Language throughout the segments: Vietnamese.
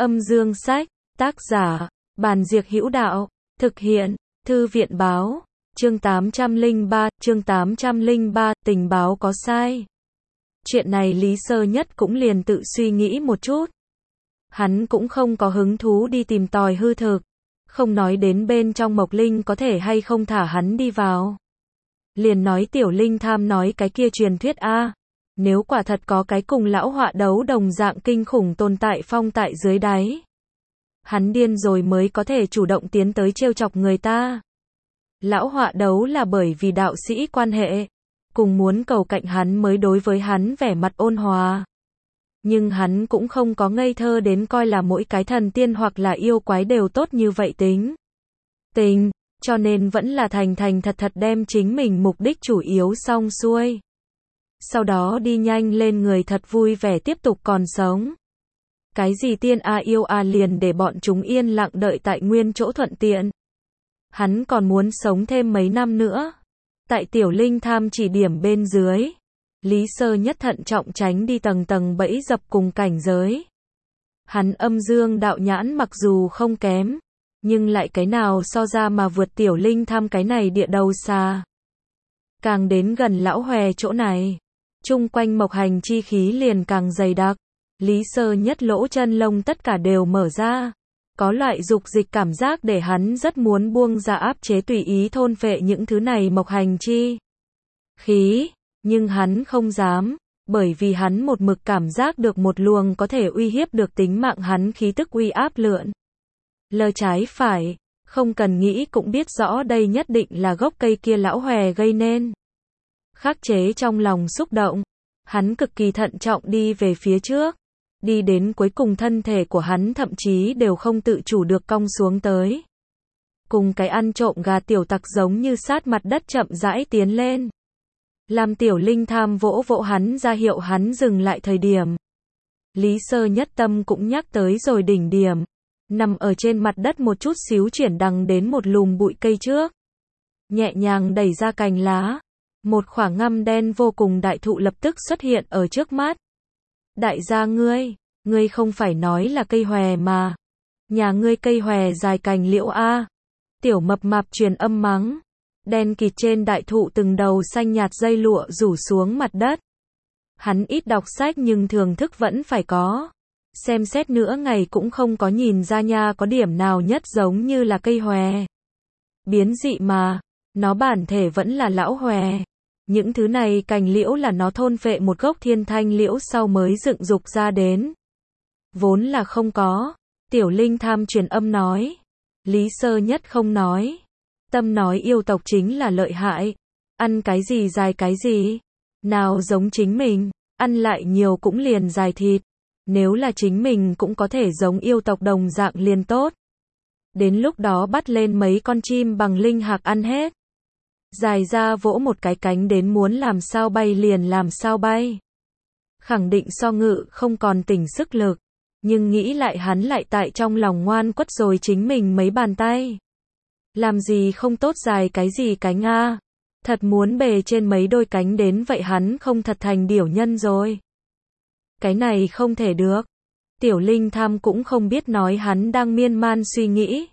Âm dương sách, tác giả, Bàn Diệc Hữu Đạo, thực hiện, Thư viện báo, chương 803, tình báo có sai. Chuyện này Lý Sơ Nhất cũng liền tự suy nghĩ một chút. Hắn cũng không có hứng thú đi tìm tòi hư thực, không nói đến bên trong Mộc Linh có thể hay không thả hắn đi vào. Liền nói Tiểu Linh Tham nói cái kia truyền thuyết a, nếu quả thật có cái cùng lão họa đấu đồng dạng kinh khủng tồn tại phong tại dưới đáy, hắn điên rồi mới có thể chủ động tiến tới trêu chọc người ta. Lão họa đấu là bởi vì đạo sĩ quan hệ, cùng muốn cầu cạnh hắn mới đối với hắn vẻ mặt ôn hòa. Nhưng hắn cũng không có ngây thơ đến coi là mỗi cái thần tiên hoặc là yêu quái đều tốt như vậy tình, cho nên vẫn là thành thật đem chính mình mục đích chủ yếu xong xuôi. Sau đó đi nhanh lên người thật vui vẻ tiếp tục còn sống. Cái gì tiên a yêu a liền để bọn chúng yên lặng đợi tại nguyên chỗ thuận tiện. Hắn còn muốn sống thêm mấy năm nữa. Tại Tiểu Linh Tham chỉ điểm bên dưới, Lý Sơ Nhất thận trọng tránh đi tầng bẫy dập cùng cảnh giới. Hắn âm dương đạo nhãn mặc dù không kém, nhưng lại cái nào so ra mà vượt Tiểu Linh Tham cái này địa đầu xa. Càng đến gần lão hòe chỗ này, chung quanh mộc hành chi khí liền càng dày đặc. Lý Sơ Nhất lỗ chân lông tất cả đều mở ra. Có loại dục dịch cảm giác để hắn rất muốn buông ra áp chế tùy ý thôn phệ những thứ này mộc hành chi khí. Nhưng hắn không dám, bởi vì hắn một mực cảm giác được một luồng có thể uy hiếp được tính mạng hắn khí tức uy áp lượn lờ trái phải, không cần nghĩ cũng biết rõ đây nhất định là gốc cây kia lão hòe gây nên. Khắc chế trong lòng xúc động, hắn cực kỳ thận trọng đi về phía trước, đi đến cuối cùng thân thể của hắn thậm chí đều không tự chủ được cong xuống tới. Cùng cái ăn trộm gà tiểu tặc giống như sát mặt đất chậm rãi tiến lên. Làm Tiểu Linh Tham vỗ vỗ hắn ra hiệu hắn dừng lại thời điểm. Lý Sơ Nhất tâm cũng nhắc tới rồi đỉnh điểm. Nằm ở trên mặt đất một chút xíu chuyển đằng đến một lùm bụi cây trước. Nhẹ nhàng đẩy ra cành lá. Một khoảng ngăm đen vô cùng đại thụ lập tức xuất hiện ở trước mắt. Đại gia ngươi không phải nói là cây hòe mà. Nhà ngươi cây hòe dài cành liễu a. Tiểu Mập Mạp truyền âm mắng. Đen kịt trên đại thụ từng đầu xanh nhạt dây lụa rủ xuống mặt đất. Hắn ít đọc sách nhưng thưởng thức vẫn phải có. Xem xét nữa ngày cũng không có nhìn ra nha có điểm nào nhất giống như là cây hòe. Biến dị mà, nó bản thể vẫn là lão hòe. Những thứ này cành liễu là nó thôn phệ một gốc thiên thanh liễu sau mới dựng dục ra đến. Vốn là không có. Tiểu Linh Tham truyền âm nói. Lý Sơ Nhất không nói. Tâm nói yêu tộc chính là lợi hại. Ăn cái gì dài cái gì. Nào giống chính mình, ăn lại nhiều cũng liền dài thịt. Nếu là chính mình cũng có thể giống yêu tộc đồng dạng liền tốt. Đến lúc đó bắt lên mấy con chim bằng linh hạc ăn hết. Dài ra vỗ một cái cánh đến muốn làm sao bay liền làm sao bay. Khẳng định so ngự không còn tỉnh sức lực. Nhưng nghĩ lại hắn lại tại trong lòng ngoan quất rồi chính mình mấy bàn tay. Làm gì không tốt dài cái gì cánh a. Thật muốn bề trên mấy đôi cánh đến vậy hắn không thật thành điểu nhân rồi. Cái này không thể được. Tiểu Linh Tham cũng không biết nói hắn đang miên man suy nghĩ.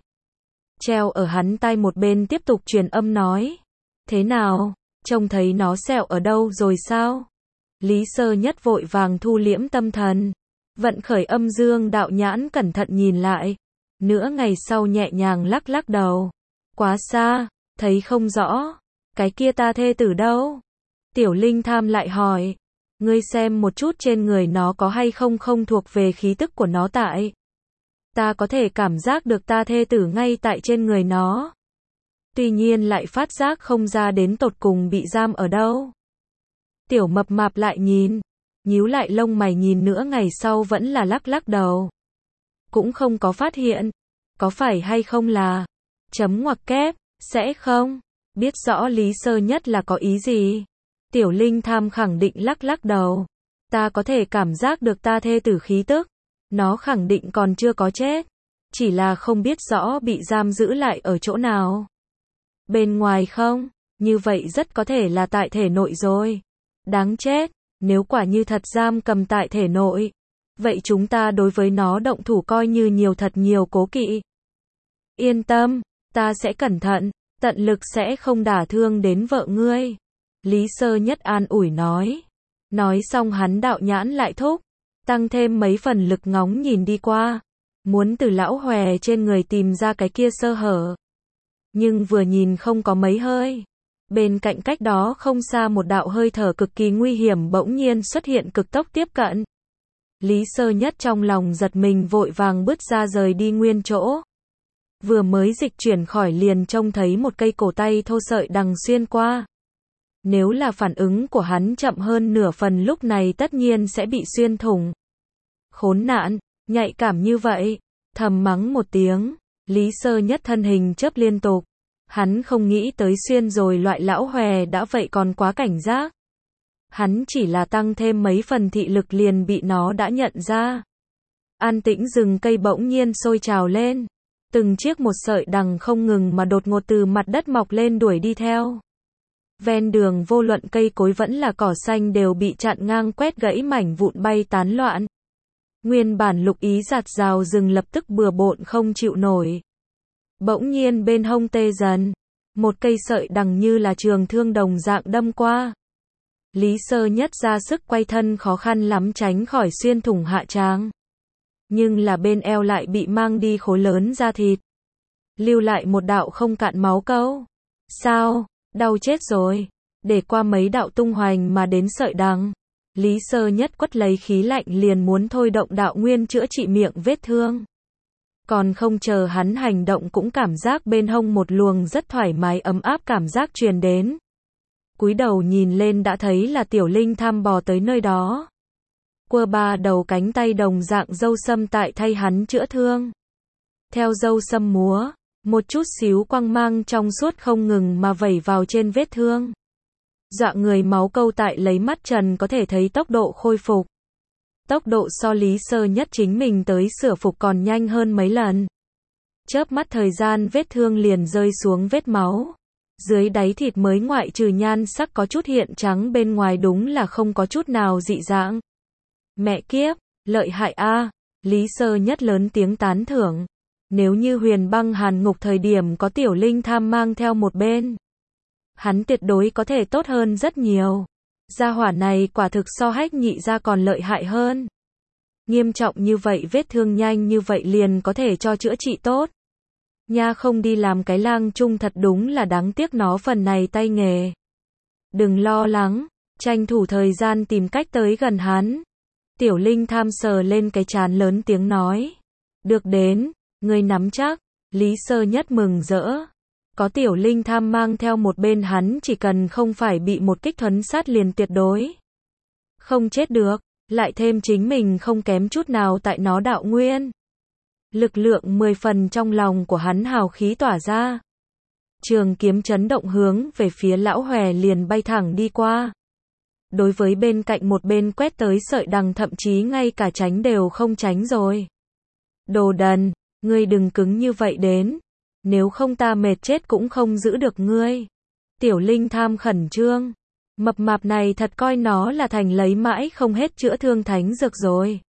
Treo ở hắn tai một bên tiếp tục truyền âm nói. Thế nào, trông thấy nó sẹo ở đâu rồi sao? Lý Sơ Nhất vội vàng thu liễm tâm thần. Vận khởi âm dương đạo nhãn cẩn thận nhìn lại. Nửa ngày sau nhẹ nhàng lắc đầu. Quá xa, thấy không rõ. Cái kia ta thê tử đâu? Tiểu Linh Tham lại hỏi. Ngươi xem một chút trên người nó có hay không thuộc về khí tức của nó tại. Ta có thể cảm giác được ta thê tử ngay tại trên người nó. Tuy nhiên lại phát giác không ra đến tột cùng bị giam ở đâu. Tiểu Mập Mạp lại nhìn. Nhíu lại lông mày nhìn nữa ngày sau vẫn là lắc đầu. Cũng không có phát hiện. Có phải hay không là. Chấm ngoặc kép. Sẽ không. Biết rõ Lý Sơ Nhất là có ý gì. Tiểu Linh Tham khẳng định lắc đầu. Ta có thể cảm giác được ta thê tử khí tức. Nó khẳng định còn chưa có chết. Chỉ là không biết rõ bị giam giữ lại ở chỗ nào. Bên ngoài không? Như vậy rất có thể là tại thể nội rồi. Đáng chết. Nếu quả như thật giam cầm tại thể nội. vậy chúng ta đối với nó động thủ coi như nhiều thật nhiều cố kỵ. Yên tâm, ta sẽ cẩn thận, tận lực sẽ không đả thương đến vợ ngươi. Lý Sơ Nhất an ủi nói. Nói xong hắn đạo nhãn lại thúc, tăng thêm mấy phần lực ngóng nhìn đi qua, muốn từ lão hòe trên người tìm ra cái kia sơ hở. Nhưng vừa nhìn không có mấy hơi. Bên cạnh cách đó không xa một đạo hơi thở cực kỳ nguy hiểm bỗng nhiên xuất hiện cực tốc tiếp cận. Lý Sơ Nhất trong lòng giật mình vội vàng bứt ra rời đi nguyên chỗ. Vừa mới dịch chuyển khỏi liền trông thấy một cây cổ tay thô sợi đằng xuyên qua. Nếu là phản ứng của hắn chậm hơn nửa phần lúc này tất nhiên sẽ bị xuyên thủng. Khốn nạn, nhạy cảm như vậy, thầm mắng một tiếng, Lý Sơ Nhất thân hình chớp liên tục. Hắn không nghĩ tới xuyên rồi loại lão hòe đã vậy còn quá cảnh giác. Hắn chỉ là tăng thêm mấy phần thị lực liền bị nó đã nhận ra. An tĩnh rừng cây bỗng nhiên sôi trào lên. Từng chiếc một sợi đằng không ngừng mà đột ngột từ mặt đất mọc lên đuổi đi theo. Ven đường vô luận cây cối vẫn là cỏ xanh đều bị chặn ngang quét gãy mảnh vụn bay tán loạn. Nguyên bản lục ý rạt rào rừng lập tức bừa bộn không chịu nổi. Bỗng nhiên bên hông tê dần, một cây sợi đằng như là trường thương đồng dạng đâm qua. Lý Sơ Nhất ra sức quay thân khó khăn lắm tránh khỏi xuyên thủng hạ tràng. Nhưng là bên eo lại bị mang đi khối lớn da thịt. Lưu lại một đạo không cạn máu câu. Sao, đau chết rồi. Để qua mấy đạo tung hoành mà đến sợi đằng. Lý Sơ Nhất quất lấy khí lạnh liền muốn thôi động đạo nguyên chữa trị miệng vết thương. Còn không chờ hắn hành động cũng cảm giác bên hông một luồng rất thoải mái ấm áp cảm giác truyền đến. Cúi đầu nhìn lên đã thấy là Tiểu Linh Tham bò tới nơi đó. Quơ ba đầu cánh tay đồng dạng dâu sâm tại thay hắn chữa thương. Theo dâu sâm múa, một chút xíu quang mang trong suốt không ngừng mà vẩy vào trên vết thương. Dọa người máu câu tại lấy mắt trần có thể thấy tốc độ khôi phục. Tốc độ so Lý Sơ Nhất chính mình tới sửa phục còn nhanh hơn mấy lần. Chớp mắt thời gian vết thương liền rơi xuống vết máu. Dưới đáy thịt mới ngoại trừ nhan sắc có chút hiện trắng bên ngoài đúng là không có chút nào dị dạng. Mẹ kiếp, lợi hại a, Lý Sơ Nhất lớn tiếng tán thưởng. Nếu như Huyền Băng Hàn Ngục thời điểm có Tiểu Linh Tham mang theo một bên, hắn tuyệt đối có thể tốt hơn rất nhiều. Gia hỏa này quả thực so Hách Nhị gia còn lợi hại hơn. Nghiêm trọng như vậy vết thương nhanh như vậy liền có thể cho chữa trị tốt. Nha không đi làm cái lang chung thật đúng là đáng tiếc nó phần này tay nghề. Đừng lo lắng, tranh thủ thời gian tìm cách tới gần hắn. Tiểu Linh Tham sờ lên cái trán lớn tiếng nói. Được đến, ngươi nắm chắc, Lý Sơ Nhất mừng rỡ. Có Tiểu Linh Tham mang theo một bên hắn chỉ cần không phải bị một kích thuấn sát liền tuyệt đối không chết được, lại thêm chính mình không kém chút nào tại nó đạo nguyên. Lực lượng 10 phần trong lòng của hắn hào khí tỏa ra. Trường kiếm chấn động hướng về phía lão hòe liền bay thẳng đi qua. Đối với bên cạnh một bên quét tới sợi đằng thậm chí ngay cả tránh đều không tránh rồi. Đồ đần, ngươi đừng cứng như vậy đến. Nếu không ta mệt chết cũng không giữ được ngươi. Tiểu Linh Tham khẩn trương. Mập mạp này thật coi nó là thành lấy mãi không hết chữa thương thánh dược rồi.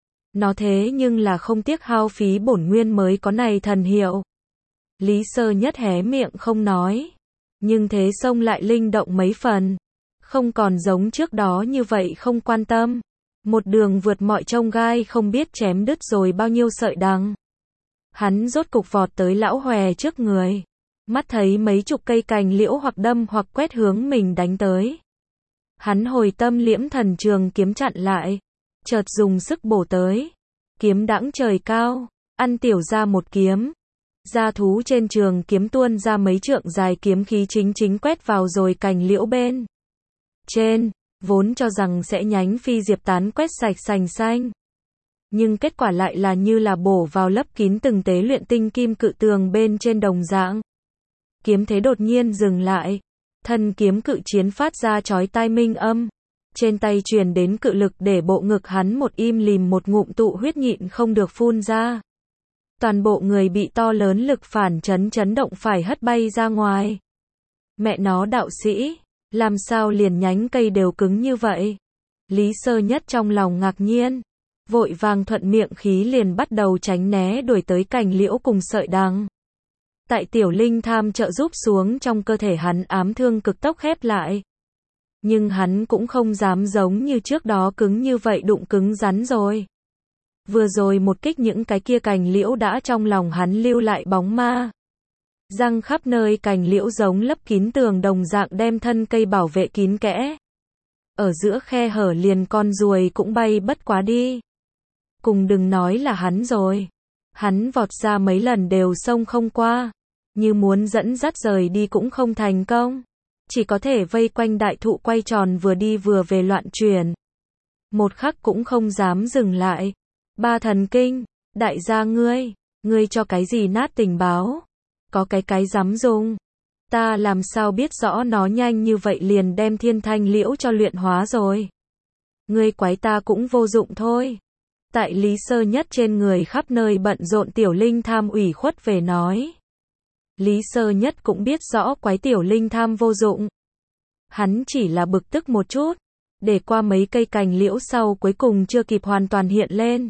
Nó thế nhưng là không tiếc hao phí bổn nguyên mới có này thần hiệu. Lý Sơ Nhất hé miệng không nói. Nhưng thế xông lại linh động mấy phần. Không còn giống trước đó như vậy không quan tâm. Một đường vượt mọi chông gai không biết chém đứt rồi bao nhiêu sợi đằng. Hắn rốt cục vọt tới lão hòe trước người. Mắt thấy mấy chục cây cành liễu hoặc đâm hoặc quét hướng mình đánh tới. Hắn hồi tâm liễm thần trường kiếm chặn lại. Chợt dùng sức bổ tới. Kiếm đãng trời cao. Ăn tiểu ra một kiếm. Gia thú trên trường kiếm tuôn ra mấy trượng dài kiếm khí chính quét vào rồi cành liễu bên trên. Vốn cho rằng sẽ nhánh phi diệp tán quét sạch sành xanh. Nhưng kết quả lại là như là bổ vào lấp kín từng tế luyện tinh kim cự tường bên trên đồng dạng. Kiếm thế đột nhiên dừng lại. Thân kiếm cự chiến phát ra chói tai minh âm. Trên tay truyền đến cự lực để bộ ngực hắn một im lìm một ngụm tụ huyết nhịn không được phun ra. Toàn bộ người bị to lớn lực phản chấn động phải hất bay ra ngoài. Mẹ nó đạo sĩ, làm sao liền nhánh cây đều cứng như vậy? Lý Sơ Nhất trong lòng ngạc nhiên. vội vàng thuận miệng khí liền bắt đầu tránh né đuổi tới cành liễu cùng sợi đằng. Tại tiểu linh tham trợ giúp xuống trong cơ thể hắn ám thương cực tốc khép lại. Nhưng hắn cũng không dám giống như trước đó cứng như vậy đụng cứng rắn rồi. Vừa rồi một kích những cái kia cành liễu đã trong lòng hắn lưu lại bóng ma. Răng khắp nơi cành liễu giống lấp kín tường đồng dạng đem thân cây bảo vệ kín kẽ. Ở giữa khe hở liền con ruồi cũng bay bất quá đi. Cùng đừng nói là hắn rồi. Hắn vọt ra mấy lần đều xông không qua. Như muốn dẫn dắt rời đi cũng không thành công. Chỉ có thể vây quanh đại thụ quay tròn vừa đi vừa về loạn chuyển. Một khắc cũng không dám dừng lại. Ba thần kinh, đại gia ngươi cho cái gì nát tình báo? Có cái dám dùng. Ta làm sao biết rõ nó nhanh như vậy liền đem thiên thanh liễu cho luyện hóa rồi. Ngươi quái ta cũng vô dụng thôi. Tại Lý Sơ Nhất trên người khắp nơi bận rộn tiểu linh tham ủy khuất về nói. Lý Sơ Nhất cũng biết rõ quái tiểu linh tham vô dụng. Hắn chỉ là bực tức một chút. Để qua mấy cây cành liễu sau cuối cùng chưa kịp hoàn toàn hiện lên.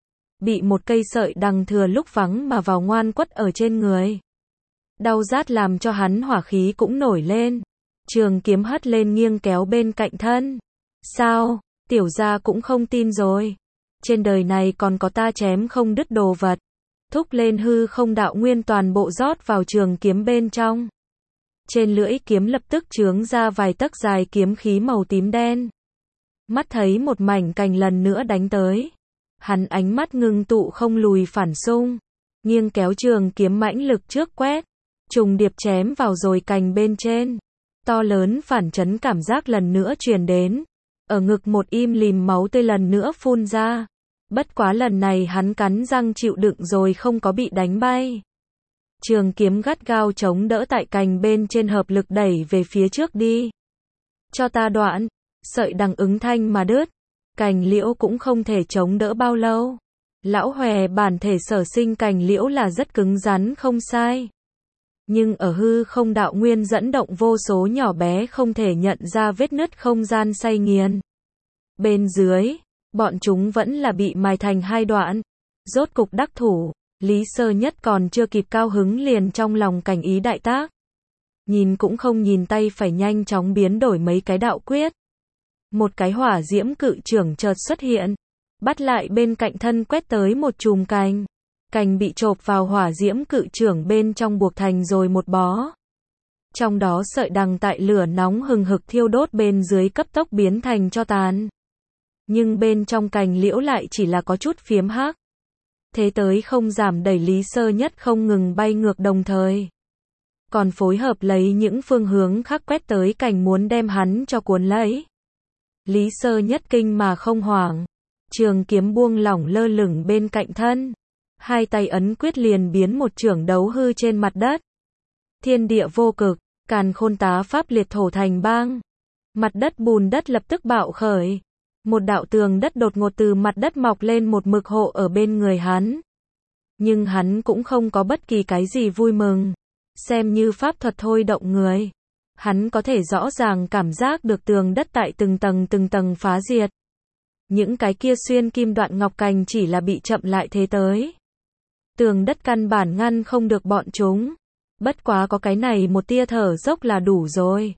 Bị một cây sợi đằng thừa lúc vắng mà vào ngoan quất ở trên người. Đau rát làm cho hắn hỏa khí cũng nổi lên. Trường kiếm hất lên nghiêng kéo bên cạnh thân. Sao, tiểu gia cũng không tin rồi. Trên đời này còn có ta chém không đứt đồ vật. Thúc lên hư không đạo nguyên toàn bộ rót vào trường kiếm bên trong. Trên lưỡi kiếm lập tức chướng ra vài tấc dài kiếm khí màu tím đen. Mắt thấy một mảnh cành lần nữa đánh tới. Hắn ánh mắt ngưng tụ không lùi phản xung. Nghiêng kéo trường kiếm mãnh lực trước quét. Trùng điệp chém vào rồi cành bên trên. To lớn phản chấn cảm giác lần nữa truyền đến. Ở ngực một im lìm máu tươi lần nữa phun ra. Bất quá lần này hắn cắn răng chịu đựng rồi không có bị đánh bay. Trường kiếm gắt gao chống đỡ tại cành bên trên hợp lực đẩy về phía trước đi. Cho ta đoạn, sợi đằng ứng thanh mà đứt. Cành liễu cũng không thể chống đỡ bao lâu. Lão Hòe bản thể sở sinh cành liễu là rất cứng rắn không sai. Nhưng ở hư không đạo nguyên dẫn động vô số nhỏ bé không thể nhận ra vết nứt không gian xay nghiền. Bên dưới, bọn chúng vẫn là bị mài thành hai đoạn. Rốt cục đắc thủ, Lý Sơ Nhất còn chưa kịp cao hứng liền trong lòng cảnh ý đại tác. Nhìn cũng không nhìn tay phải nhanh chóng biến đổi mấy cái đạo quyết. Một cái hỏa diễm cự trưởng chợt xuất hiện. Bắt lại bên cạnh thân quét tới một chùm cành. Cành bị chộp vào hỏa diễm cự trưởng bên trong buộc thành rồi một bó. Trong đó sợi đằng tại lửa nóng hừng hực thiêu đốt bên dưới cấp tốc biến thành tro tàn. Nhưng bên trong cành liễu lại chỉ là có chút phiếm hắc. Thế tới không giảm đẩy Lý Sơ Nhất không ngừng bay ngược đồng thời. Còn phối hợp lấy những phương hướng khác quét tới cành muốn đem hắn cho cuốn lấy. Lý Sơ Nhất kinh mà không hoảng. Trường kiếm buông lỏng lơ lửng bên cạnh thân. Hai tay ấn quyết liền biến một chưởng đấu hư trên mặt đất. Thiên địa vô cực, càn khôn tá pháp liệt thổ thành bang. Mặt đất bùn đất lập tức bạo khởi. Một đạo tường đất đột ngột từ mặt đất mọc lên một mực hộ ở bên người hắn. Nhưng hắn cũng không có bất kỳ cái gì vui mừng. Xem như pháp thuật thôi động người. Hắn có thể rõ ràng cảm giác được tường đất tại từng tầng phá diệt. Những cái kia xuyên kim đoạn ngọc cành chỉ là bị chậm lại thế tới. Tường đất căn bản ngăn không được bọn chúng. Bất quá có cái này một tia thở dốc là đủ rồi.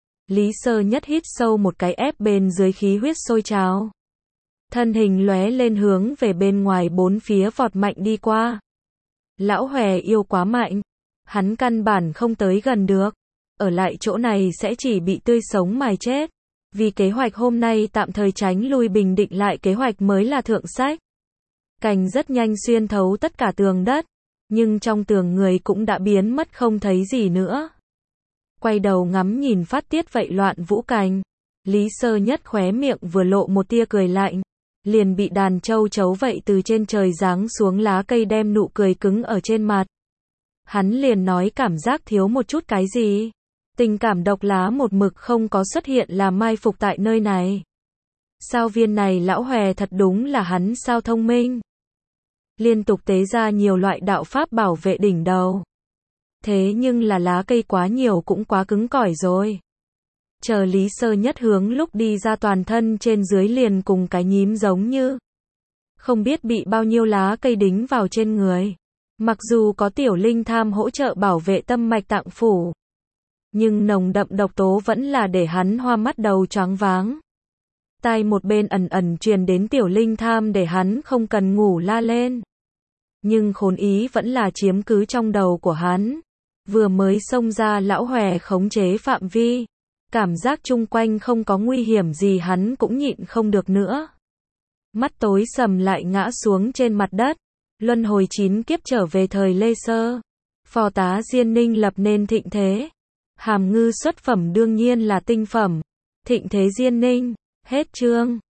Lý Sơ Nhất hít sâu một cái ép bên dưới khí huyết sôi trào. Thân hình lóe lên hướng về bên ngoài bốn phía vọt mạnh đi qua. Lão Hòe yêu quá mạnh. Hắn căn bản không tới gần được. Ở lại chỗ này sẽ chỉ bị tươi sống mài chết. Vì kế hoạch hôm nay tạm thời tránh lui bình định lại kế hoạch mới là thượng sách. Cành rất nhanh xuyên thấu tất cả tường đất. Nhưng trong tường người cũng đã biến mất không thấy gì nữa. Quay đầu ngắm nhìn phát tiết vậy loạn vũ cành. Lý Sơ Nhất khóe miệng vừa lộ một tia cười lạnh. Liền bị đàn châu chấu vậy từ trên trời giáng xuống lá cây đem nụ cười cứng ở trên mặt. Hắn liền nói cảm giác thiếu một chút cái gì. Tình cảm độc lá một mực không có xuất hiện là mai phục tại nơi này. Sao viên này lão Hòe thật đúng là hắn sao thông minh. Liên tục tế ra nhiều loại đạo pháp bảo vệ đỉnh đầu. Thế nhưng là lá cây quá nhiều cũng quá cứng cỏi rồi. Chờ Lý Sơ Nhất hướng lúc đi ra toàn thân trên dưới liền cùng cái nhím giống như. không biết bị bao nhiêu lá cây đính vào trên người. Mặc dù có tiểu linh tham hỗ trợ bảo vệ tâm mạch tạng phủ, nhưng nồng đậm độc tố vẫn là để hắn hoa mắt đầu choáng váng. Tai một bên ẩn ẩn truyền đến tiểu linh tham để hắn không cần ngủ la lên. Nhưng khốn ý vẫn là chiếm cứ trong đầu của hắn. Vừa mới xông ra lão hòe khống chế phạm vi. Cảm giác chung quanh không có nguy hiểm gì hắn cũng nhịn không được nữa. Mắt tối sầm lại ngã xuống trên mặt đất. Luân hồi 9 kiếp trở về thời Lê Sơ. Phò tá Diên Ninh lập nên thịnh thế. Hàm ngư xuất phẩm đương nhiên là tinh phẩm. Thịnh thế Diên Ninh. Hết chương.